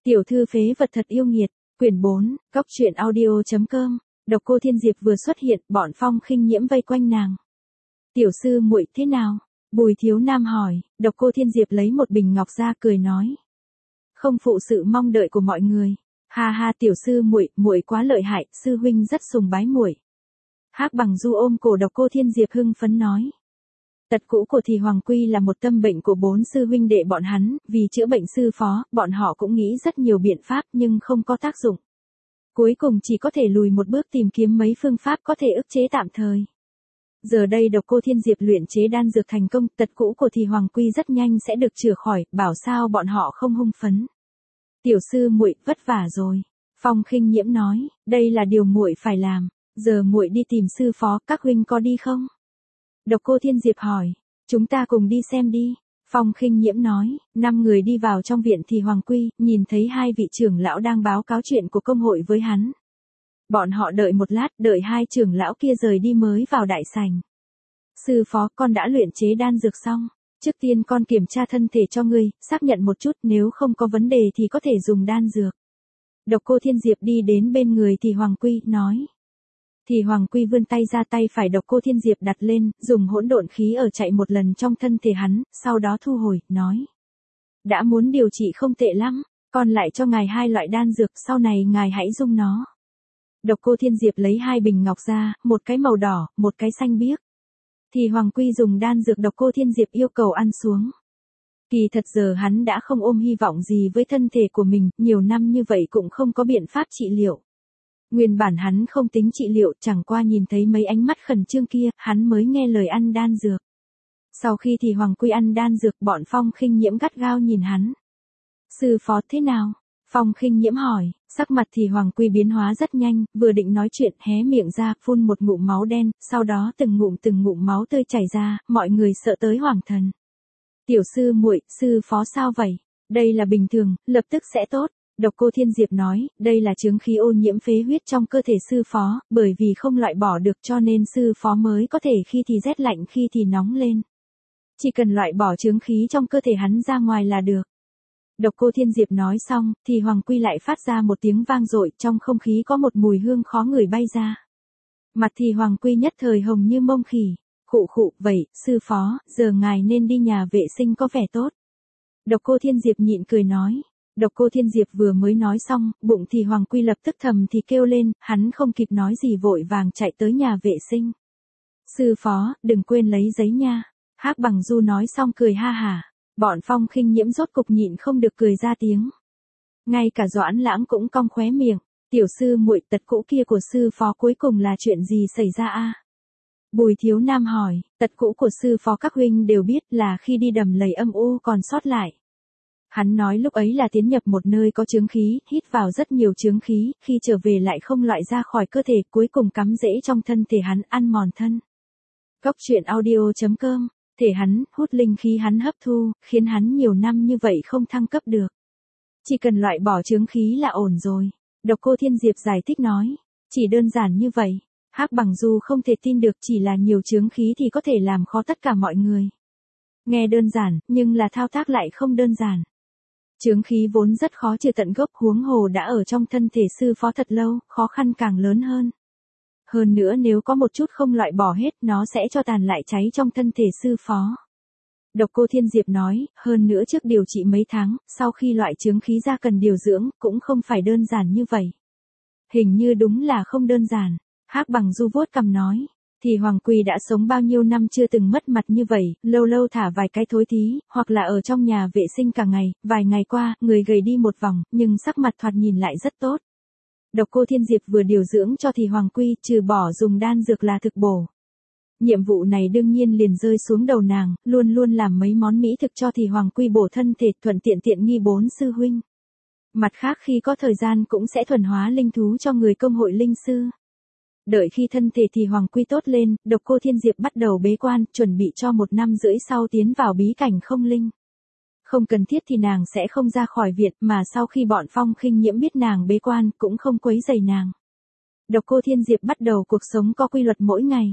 Tiểu thư phế vật thật yêu nghiệt, quyển 4, Cóc truyện audio.com. Độc Cô Thiên Diệp vừa xuất hiện, bọn Phong Khinh Nhiễm vây quanh nàng. Tiểu sư muội thế nào? Bùi Thiếu Nam hỏi. Độc Cô Thiên Diệp lấy một bình ngọc ra cười nói. Không phụ sự mong đợi của mọi người. Ha ha, tiểu sư muội, muội quá lợi hại, sư huynh rất sùng bái muội. Hắc Bằng Du ôm cổ Độc Cô Thiên Diệp hưng phấn nói. Tật cũ của Thì Hoàng Quy là một tâm bệnh của 4 sư huynh đệ bọn hắn, vì chữa bệnh sư phó, bọn họ cũng nghĩ rất nhiều biện pháp nhưng không có tác dụng. Cuối cùng chỉ có thể lùi một bước tìm kiếm mấy phương pháp có thể ức chế tạm thời. Giờ đây Độc Cô Thiên Diệp luyện chế đan dược thành công, tật cũ của Thì Hoàng Quy rất nhanh sẽ được chữa khỏi, bảo sao bọn họ không hung phấn. Tiểu sư muội vất vả rồi. Phong Khinh Nhiễm nói, đây là điều muội phải làm, giờ muội đi tìm sư phó, các huynh có đi không? Độc Cô Thiên Diệp hỏi, chúng ta cùng đi xem đi. Phong Khinh Nhiễm nói, 5 người đi vào trong viện Thì Hoàng Quy, nhìn thấy 2 vị trưởng lão đang báo cáo chuyện của công hội với hắn. Bọn họ đợi một lát, đợi 2 trưởng lão kia rời đi mới vào đại sảnh. Sư phó, con đã luyện chế đan dược xong. Trước tiên con kiểm tra thân thể cho ngươi, xác nhận một chút, nếu không có vấn đề thì có thể dùng đan dược. Độc Cô Thiên Diệp đi đến bên người Thì Hoàng Quy, nói. Thì Hoàng Quy vươn tay ra, tay phải Độc Cô Thiên Diệp đặt lên, dùng hỗn độn khí ở chạy một lần trong thân thể hắn, sau đó thu hồi, nói. Đã muốn điều trị không tệ lắm, còn lại cho ngài 2 loại đan dược, sau này ngài hãy dùng nó. Độc Cô Thiên Diệp lấy 2 bình ngọc ra, một cái màu đỏ, một cái xanh biếc. Thì Hoàng Quy dùng đan dược Độc Cô Thiên Diệp yêu cầu ăn xuống. Kỳ thật giờ hắn đã không ôm hy vọng gì với thân thể của mình, nhiều năm như vậy cũng không có biện pháp trị liệu. Nguyên bản hắn không tính trị liệu, chẳng qua nhìn thấy mấy ánh mắt khẩn trương kia, hắn mới nghe lời ăn đan dược. Sau khi Thì Hoàng Quy ăn đan dược, bọn Phong Khinh Nhiễm gắt gao nhìn hắn. Sư phó thế nào? Phong Khinh Nhiễm hỏi, sắc mặt Thì Hoàng Quy biến hóa rất nhanh, vừa định nói chuyện, hé miệng ra, phun một ngụm máu đen, sau đó từng ngụm máu tươi chảy ra, mọi người sợ tới hoảng thần. Tiểu sư muội, sư phó sao vậy? Đây là bình thường, lập tức sẽ tốt. Độc Cô Thiên Diệp nói, đây là chướng khí ô nhiễm phế huyết trong cơ thể sư phó, bởi vì không loại bỏ được cho nên sư phó mới có thể khi thì rét lạnh khi thì nóng lên. Chỉ cần loại bỏ chướng khí trong cơ thể hắn ra ngoài là được. Độc Cô Thiên Diệp nói xong, thì Hoàng Quy lại phát ra một tiếng vang dội, trong không khí có một mùi hương khó ngửi bay ra. Mặt thì Hoàng Quy nhất thời hồng như mông khỉ. Khụ, vậy, sư phó, giờ ngài nên đi nhà vệ sinh có vẻ tốt. Độc Cô Thiên Diệp nhịn cười nói. Độc Cô Thiên Diệp vừa mới nói xong, bụng thì Hoàng Quy lập tức thầm thì kêu lên, hắn không kịp nói gì vội vàng chạy tới nhà vệ sinh. Sư phó, đừng quên lấy giấy nha. Hắc Bằng Du nói xong cười ha hả. Bọn Phong Khinh Nhiễm rốt cục nhịn không được cười ra tiếng. Ngay cả Doãn Lãng cũng cong khóe miệng. Tiểu sư muội, tật cũ kia của sư phó cuối cùng là chuyện gì xảy ra a? Bùi Thiếu Nam hỏi, tật cũ của sư phó các huynh đều biết là khi đi đầm lầy âm u còn sót lại. Hắn nói lúc ấy là tiến nhập một nơi có chướng khí, hít vào rất nhiều chướng khí, khi trở về lại không loại ra khỏi cơ thể, cuối cùng cắm rễ trong thân thể hắn, ăn mòn thân. Cóc truyện audio.com, thể hắn, hút linh khí hắn hấp thu, khiến hắn nhiều năm như vậy không thăng cấp được. Chỉ cần loại bỏ chướng khí là ổn rồi. Độc Cô Thiên Diệp giải thích nói, chỉ đơn giản như vậy. Hắc Bằng Du không thể tin được, chỉ là nhiều chướng khí thì có thể làm khó tất cả mọi người. Nghe đơn giản, nhưng là thao tác lại không đơn giản. Chướng khí vốn rất khó trừ tận gốc, huống hồ đã ở trong thân thể sư phó thật lâu, khó khăn càng lớn hơn. Hơn nữa nếu có một chút không loại bỏ hết, nó sẽ cho tàn lại cháy trong thân thể sư phó. Độc Cô Thiên Diệp nói, hơn nữa trước điều trị mấy tháng, sau khi loại chướng khí ra cần điều dưỡng, cũng không phải đơn giản như vậy. Hình như đúng là không đơn giản. Hắc Bằng Du vuốt cằm nói, thì Hoàng Quy đã sống bao nhiêu năm chưa từng mất mặt như vậy, lâu lâu thả vài cái thối thí, hoặc là ở trong nhà vệ sinh cả ngày, vài ngày qua, người gầy đi một vòng, nhưng sắc mặt thoạt nhìn lại rất tốt. Độc Cô Thiên Diệp vừa điều dưỡng cho thì Hoàng Quy, trừ bỏ dùng đan dược là thực bổ. Nhiệm vụ này đương nhiên liền rơi xuống đầu nàng, luôn luôn làm mấy món mỹ thực cho thì Hoàng Quy bổ thân thể, thuận tiện nghi 4 sư huynh. Mặt khác khi có thời gian cũng sẽ thuần hóa linh thú cho người công hội linh sư. Đợi khi thân thể thì Hoàng Quy tốt lên, Độc Cô Thiên Diệp bắt đầu bế quan, chuẩn bị cho 1 năm rưỡi sau tiến vào bí cảnh không linh. Không cần thiết thì nàng sẽ không ra khỏi viện, mà sau khi bọn Phong Khinh Nhiễm biết nàng bế quan, cũng không quấy rầy nàng. Độc Cô Thiên Diệp bắt đầu cuộc sống có quy luật mỗi ngày.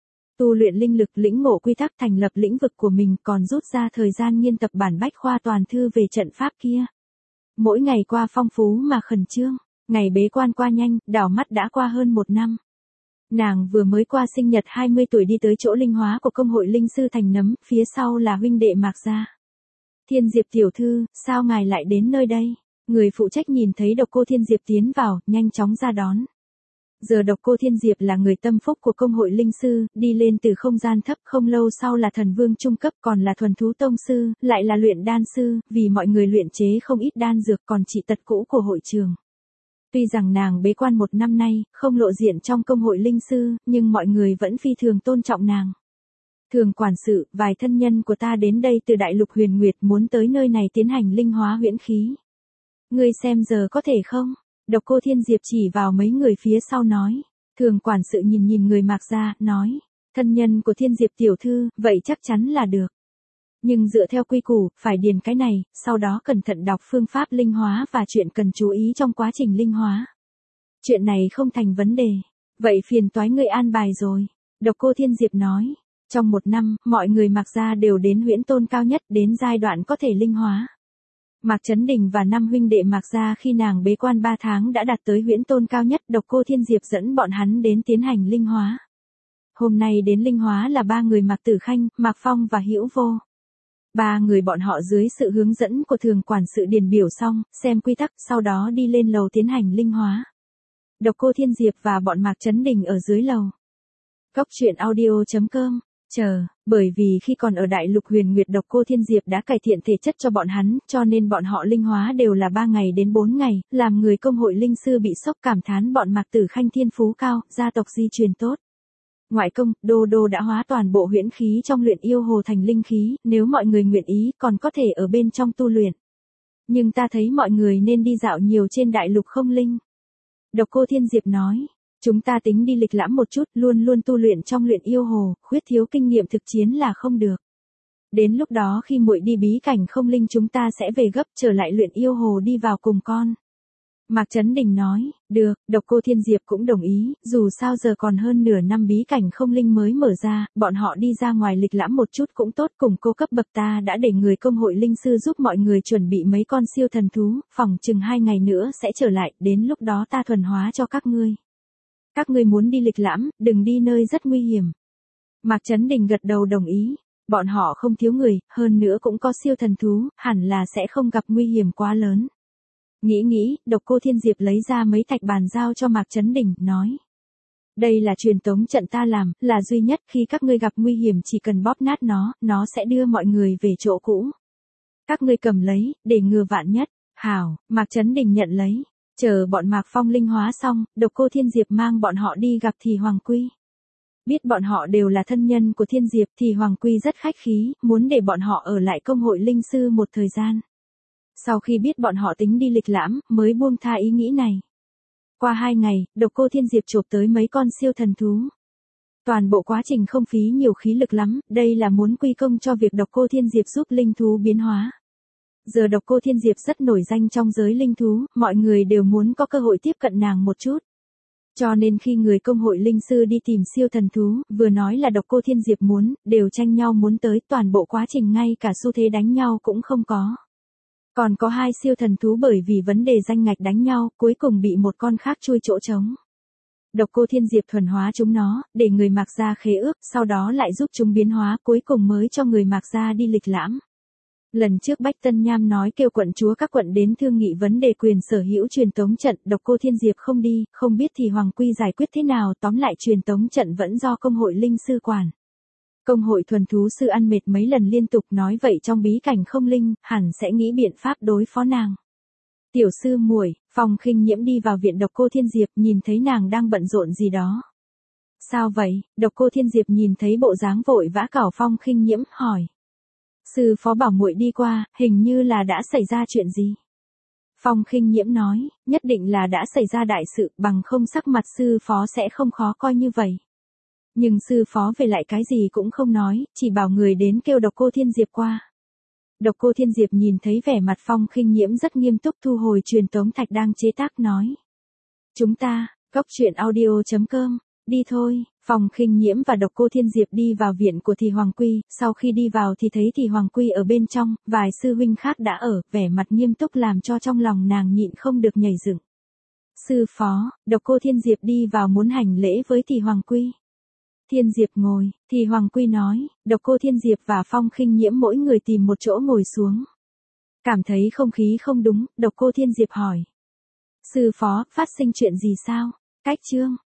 Tu luyện linh lực, lĩnh ngộ quy tắc, thành lập lĩnh vực của mình, còn rút ra thời gian nghiên tập bản bách khoa toàn thư về trận pháp kia. Mỗi ngày qua phong phú mà khẩn trương, ngày bế quan qua nhanh, đảo mắt đã qua hơn 1 năm. Nàng vừa mới qua sinh nhật 20 tuổi đi tới chỗ linh hóa của công hội linh sư Thành Nấm, phía sau là huynh đệ Mạc Gia. Thiên Diệp tiểu thư, sao ngài lại đến nơi đây? Người phụ trách nhìn thấy Độc Cô Thiên Diệp tiến vào, nhanh chóng ra đón. Giờ Độc Cô Thiên Diệp là người tâm phúc của công hội linh sư, đi lên từ không gian thấp, không lâu sau là thần vương trung cấp, còn là thuần thú tông sư, lại là luyện đan sư, vì mọi người luyện chế không ít đan dược, còn trị tật cũ của hội trường. Tuy rằng nàng bế quan 1 năm nay, không lộ diện trong công hội linh sư, nhưng mọi người vẫn phi thường tôn trọng nàng. Thường quản sự, vài thân nhân của ta đến đây từ đại lục huyền nguyệt muốn tới nơi này tiến hành linh hóa huyễn khí. Ngươi xem giờ có thể không? Độc Cô Thiên Diệp chỉ vào mấy người phía sau nói. Thường quản sự nhìn người Mạc Gia, nói. Thân nhân của Thiên Diệp tiểu thư, vậy chắc chắn là được. Nhưng dựa theo quy củ, phải điền cái này, sau đó cẩn thận đọc phương pháp linh hóa và chuyện cần chú ý trong quá trình linh hóa. Chuyện này không thành vấn đề. Vậy phiền toái ngươi an bài rồi. Độc Cô Thiên Diệp nói. Trong 1 năm, mọi người Mạc Gia đều đến huyễn tôn cao nhất, đến giai đoạn có thể linh hóa. Mạc Chấn Đình và 5 huynh đệ Mạc Gia khi nàng bế quan 3 tháng đã đạt tới huyễn tôn cao nhất, Độc Cô Thiên Diệp dẫn bọn hắn đến tiến hành linh hóa. Hôm nay đến linh hóa là 3 người Mạc Tử Khanh, Mạc Phong và Hữu Vô. 3 người bọn họ dưới sự hướng dẫn của thường quản sự điền biểu xong, xem quy tắc, sau đó đi lên lầu tiến hành linh hóa. Độc Cô Thiên Diệp và bọn Mạc Chấn Đình ở dưới lầu. Cốc truyện audio.com. Bởi vì khi còn ở đại lục huyền nguyệt Độc Cô Thiên Diệp đã cải thiện thể chất cho bọn hắn, cho nên bọn họ linh hóa đều là 3 ngày đến 4 ngày, làm người công hội linh sư bị sốc cảm thán bọn Mạc Tử Khanh thiên phú cao, gia tộc di truyền tốt. Ngoại công, Đô Đô đã hóa toàn bộ huyễn khí trong luyện yêu hồ thành linh khí, nếu mọi người nguyện ý còn có thể ở bên trong tu luyện. Nhưng ta thấy mọi người nên đi dạo nhiều trên đại lục không linh. Độc Cô Thiên Diệp nói. Chúng ta tính đi lịch lãm một chút, luôn luôn tu luyện trong luyện yêu hồ, khuyết thiếu kinh nghiệm thực chiến là không được. Đến lúc đó khi muội đi bí cảnh không linh chúng ta sẽ về gấp trở lại luyện yêu hồ đi vào cùng con. Mạc Chấn Đình nói, được, Độc Cô Thiên Diệp cũng đồng ý, dù sao giờ còn hơn nửa năm bí cảnh không linh mới mở ra, bọn họ đi ra ngoài lịch lãm một chút cũng tốt, cùng cô cấp bậc ta đã để người công hội linh sư giúp mọi người chuẩn bị mấy con siêu thần thú, phòng chừng 2 ngày nữa sẽ trở lại, đến lúc đó ta thuần hóa cho các ngươi. Các ngươi muốn đi lịch lãm, đừng đi nơi rất nguy hiểm. Mạc Chấn Đình gật đầu đồng ý. Bọn họ không thiếu người, hơn nữa cũng có siêu thần thú, hẳn là sẽ không gặp nguy hiểm quá lớn. Nghĩ, Độc Cô Thiên Diệp lấy ra mấy thạch bàn giao cho Mạc Chấn Đình, nói. Đây là truyền tống trận ta làm, là duy nhất khi các ngươi gặp nguy hiểm chỉ cần bóp nát nó sẽ đưa mọi người về chỗ cũ. Các ngươi cầm lấy, để ngừa vạn nhất. Hảo, Mạc Chấn Đình nhận lấy. Chờ bọn Mạc Phong linh hóa xong, Độc Cô Thiên Diệp mang bọn họ đi gặp Thì Hoàng Quy. Biết bọn họ đều là thân nhân của Thiên Diệp thì Hoàng Quy rất khách khí, muốn để bọn họ ở lại công hội linh sư một thời gian. Sau khi biết bọn họ tính đi lịch lãm, mới buông tha ý nghĩ này. Qua 2 ngày, Độc Cô Thiên Diệp chộp tới mấy con siêu thần thú. Toàn bộ quá trình không phí nhiều khí lực lắm, đây là muốn quy công cho việc Độc Cô Thiên Diệp giúp linh thú biến hóa. Giờ Độc Cô Thiên Diệp rất nổi danh trong giới linh thú, mọi người đều muốn có cơ hội tiếp cận nàng một chút. Cho nên khi người công hội linh sư đi tìm siêu thần thú, vừa nói là Độc Cô Thiên Diệp muốn, đều tranh nhau muốn tới, toàn bộ quá trình ngay cả xu thế đánh nhau cũng không có. Còn có 2 siêu thần thú bởi vì vấn đề danh ngạch đánh nhau, cuối cùng bị một con khác chui chỗ trống. Độc Cô Thiên Diệp thuần hóa chúng nó, để người Mạc Gia khế ước, sau đó lại giúp chúng biến hóa, cuối cùng mới cho người Mạc Gia đi lịch lãm. Lần trước Bách Tân Nham nói kêu quận chúa các quận đến thương nghị vấn đề quyền sở hữu truyền tống trận, Độc Cô Thiên Diệp không đi, không biết thì Hoàng Quy giải quyết thế nào, tóm lại truyền tống trận vẫn do công hội linh sư quản. Công hội thuần thú sư ăn mệt mấy lần liên tục nói vậy trong bí cảnh không linh, hẳn sẽ nghĩ biện pháp đối phó nàng. Tiểu sư muội, Phong Khinh Nhiễm đi vào viện Độc Cô Thiên Diệp, nhìn thấy nàng đang bận rộn gì đó. Sao vậy? Độc Cô Thiên Diệp nhìn thấy bộ dáng vội vã cảo Phong Khinh Nhiễm, hỏi. Sư phó bảo muội đi qua, hình như là đã xảy ra chuyện gì? Phong Khinh Nhiễm nói, nhất định là đã xảy ra đại sự, bằng không sắc mặt sư phó sẽ không khó coi như vậy. Nhưng sư phó về lại cái gì cũng không nói, chỉ bảo người đến kêu Độc Cô Thiên Diệp qua. Độc Cô Thiên Diệp nhìn thấy vẻ mặt Phong Khinh Nhiễm rất nghiêm túc thu hồi truyền tống thạch đang chế tác nói. Chúng ta, cốc truyện audio.com, Đi thôi, Phong Khinh Nhiễm và Độc Cô Thiên Diệp đi vào viện của Thì Hoàng Quy, sau khi đi vào thì thấy Thì Hoàng Quy ở bên trong, vài sư huynh khác đã ở, vẻ mặt nghiêm túc làm cho trong lòng nàng nhịn không được nhảy dựng. Sư phó, Độc Cô Thiên Diệp đi vào muốn hành lễ với Thì Hoàng Quy. Thiên Diệp ngồi, Thì Hoàng Quy nói, Độc Cô Thiên Diệp và Phong Khinh Nhiễm mỗi người tìm một chỗ ngồi xuống. Cảm thấy không khí không đúng, Độc Cô Thiên Diệp hỏi. Sư phó, phát sinh chuyện gì sao? Cách chương.